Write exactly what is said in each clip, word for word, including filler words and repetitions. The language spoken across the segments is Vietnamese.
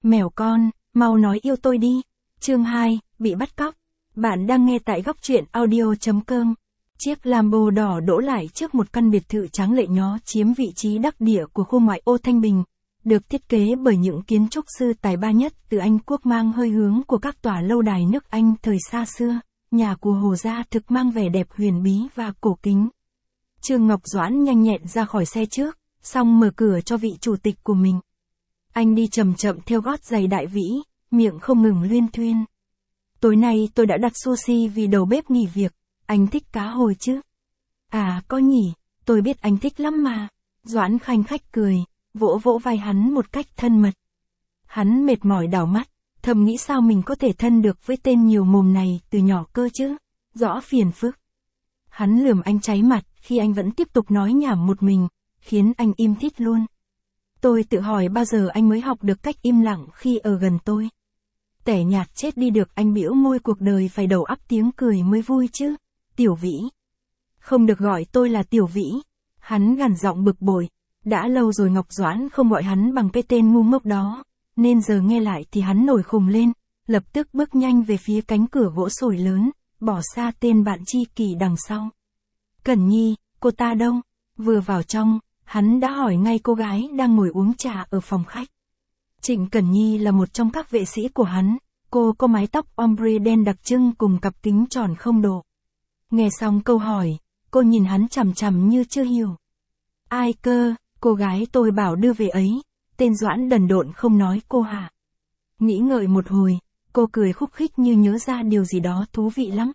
Mèo con, mau nói yêu tôi đi. Chương hai, bị bắt cóc. Bạn đang nghe tại góc truyện audio chấm com. Chiếc Lambo đỏ đỗ lại trước một căn biệt thự tráng lệ nhó chiếm vị trí đắc địa của khu ngoại ô Thanh Bình. Được thiết kế bởi những kiến trúc sư tài ba nhất từ Anh Quốc, mang hơi hướng của các tòa lâu đài nước Anh thời xa xưa. Nhà của Hồ gia thực mang vẻ đẹp huyền bí và cổ kính. Trương Ngọc Doãn nhanh nhẹn ra khỏi xe trước, xong mở cửa cho vị chủ tịch của mình. Anh đi chậm chậm theo gót giày đại vĩ, miệng không ngừng luyên thuyên. Tối nay tôi đã đặt sushi vì đầu bếp nghỉ việc, anh thích cá hồi chứ? À, có nhỉ, tôi biết anh thích lắm mà. Doãn khanh khách cười, vỗ vỗ vai hắn một cách thân mật. Hắn mệt mỏi đảo mắt, thầm nghĩ sao mình có thể thân được với tên nhiều mồm này từ nhỏ cơ chứ, rõ phiền phức. Hắn lườm anh cháy mặt khi anh vẫn tiếp tục nói nhảm một mình, khiến anh im thít luôn. Tôi tự hỏi bao giờ anh mới học được cách im lặng khi ở gần tôi. Tẻ nhạt chết đi được, anh bĩu môi, cuộc đời phải đầu ắp tiếng cười mới vui chứ. Tiểu Vĩ. Không được gọi tôi là Tiểu Vĩ. Hắn gằn giọng bực bội. Đã lâu rồi Ngọc Doãn không gọi hắn bằng cái tên ngu ngốc đó, nên giờ nghe lại thì hắn nổi khùng lên, lập tức bước nhanh về phía cánh cửa gỗ sồi lớn, bỏ xa tên bạn tri kỷ đằng sau. Cẩn Nhi, cô ta đâu? Vừa vào trong, hắn đã hỏi ngay cô gái đang ngồi uống trà ở phòng khách. Trịnh Cẩn Nhi là một trong các vệ sĩ của hắn, cô có mái tóc ombre đen đặc trưng cùng cặp kính tròn không độ. Nghe xong câu hỏi, cô nhìn hắn chằm chằm như chưa hiểu. Ai cơ, cô gái tôi bảo đưa về ấy, tên Doãn đần độn không nói cô hả? Nghĩ ngợi một hồi, cô cười khúc khích như nhớ ra điều gì đó thú vị lắm.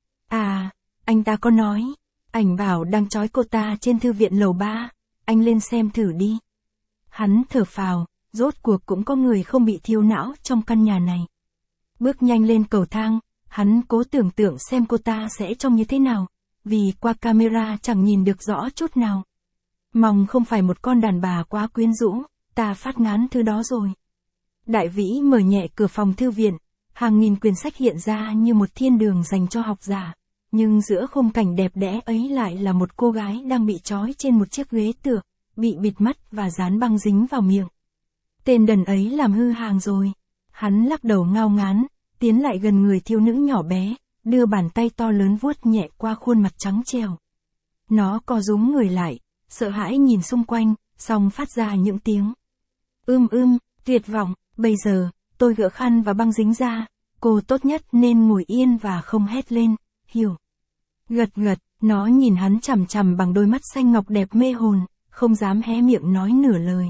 À, anh ta có nói, ảnh bảo đang trói cô ta trên thư viện lầu ba, anh lên xem thử đi. Hắn thở phào, rốt cuộc cũng có người không bị thiêu não trong căn nhà này. Bước nhanh lên cầu thang, hắn cố tưởng tượng xem cô ta sẽ trông như thế nào, vì qua camera chẳng nhìn được rõ chút nào. Mong không phải một con đàn bà quá quyến rũ, ta phát ngán thứ đó rồi. Đại Vĩ mở nhẹ cửa phòng thư viện, hàng nghìn quyển sách hiện ra như một thiên đường dành cho học giả, nhưng giữa khung cảnh đẹp đẽ ấy lại là một cô gái đang bị trói trên một chiếc ghế tựa, bị bịt mắt và dán băng dính vào miệng. Tên đần ấy làm hư hàng rồi. Hắn lắc đầu ngao ngán, tiến lại gần người thiếu nữ nhỏ bé, đưa bàn tay to lớn vuốt nhẹ qua khuôn mặt trắng trẻo. Nó co rúm người lại, sợ hãi nhìn xung quanh, xong phát ra những tiếng ưm ưm, tuyệt vọng. Bây giờ, tôi gỡ khăn và băng dính ra, cô tốt nhất nên ngồi yên và không hét lên, hiểu? Gật gật, nó nhìn hắn chằm chằm bằng đôi mắt xanh ngọc đẹp mê hồn, không dám hé miệng nói nửa lời.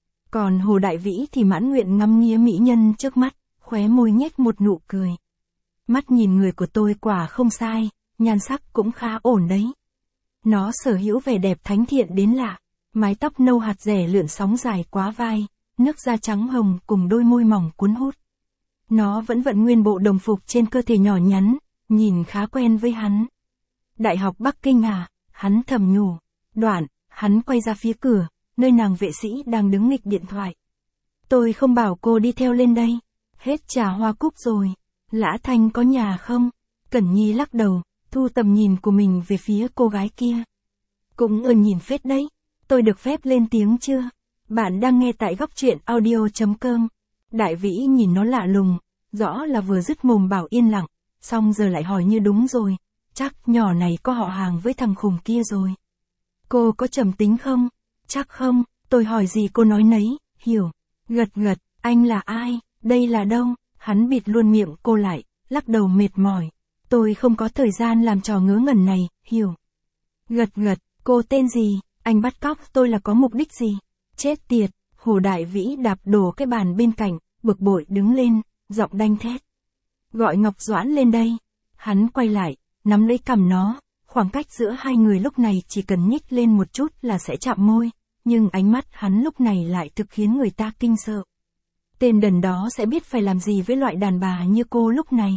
Còn Hồ Đại Vĩ thì mãn nguyện ngắm nghía mỹ nhân trước mắt, khóe môi nhếch một nụ cười. Mắt nhìn người của tôi quả không sai, nhan sắc cũng khá ổn đấy. Nó sở hữu vẻ đẹp thánh thiện đến lạ, mái tóc nâu hạt rẻ lượn sóng dài quá vai, nước da trắng hồng cùng đôi môi mỏng cuốn hút. Nó vẫn vận nguyên bộ đồng phục trên cơ thể nhỏ nhắn, nhìn khá quen với hắn. Đại học Bắc Kinh à, hắn thầm nhủ. Đoạn, hắn quay ra phía cửa, nơi nàng vệ sĩ đang đứng nghịch điện thoại. Tôi không bảo cô đi theo lên đây. Hết trà hoa cúc rồi. Lã Thanh có nhà không? Cẩn Nhi lắc đầu, thu tầm nhìn của mình về phía cô gái kia. Cũng ơn nhìn phết đấy. Tôi được phép lên tiếng chưa? Bạn đang nghe tại góc truyện audio chấm com. Đại Vĩ nhìn nó lạ lùng, rõ là vừa dứt mồm bảo yên lặng, xong giờ lại hỏi như đúng rồi. Chắc nhỏ này có họ hàng với thằng khùng kia rồi. Cô có trầm tính không? Chắc không, tôi hỏi gì cô nói nấy, hiểu. Gật gật, anh là ai, đây là đâu? Hắn bịt luôn miệng cô lại, lắc đầu mệt mỏi. Tôi không có thời gian làm trò ngớ ngẩn này, hiểu. Gật gật, cô tên gì, anh bắt cóc tôi là có mục đích gì? Chết tiệt, Hồ Đại Vĩ đạp đổ cái bàn bên cạnh, bực bội đứng lên, giọng đanh thét. Gọi Ngọc Doãn lên đây. Hắn quay lại, nắm lấy cằm nó, khoảng cách giữa hai người lúc này chỉ cần nhích lên một chút là sẽ chạm môi, nhưng ánh mắt hắn lúc này lại thực khiến người ta kinh sợ. Tên đần đó sẽ biết phải làm gì với loại đàn bà như cô lúc này.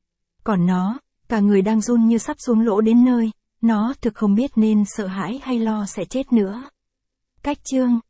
Còn nó, cả người đang run như sắp xuống lỗ đến nơi, nó thực không biết nên sợ hãi hay lo sẽ chết nữa. Cách chương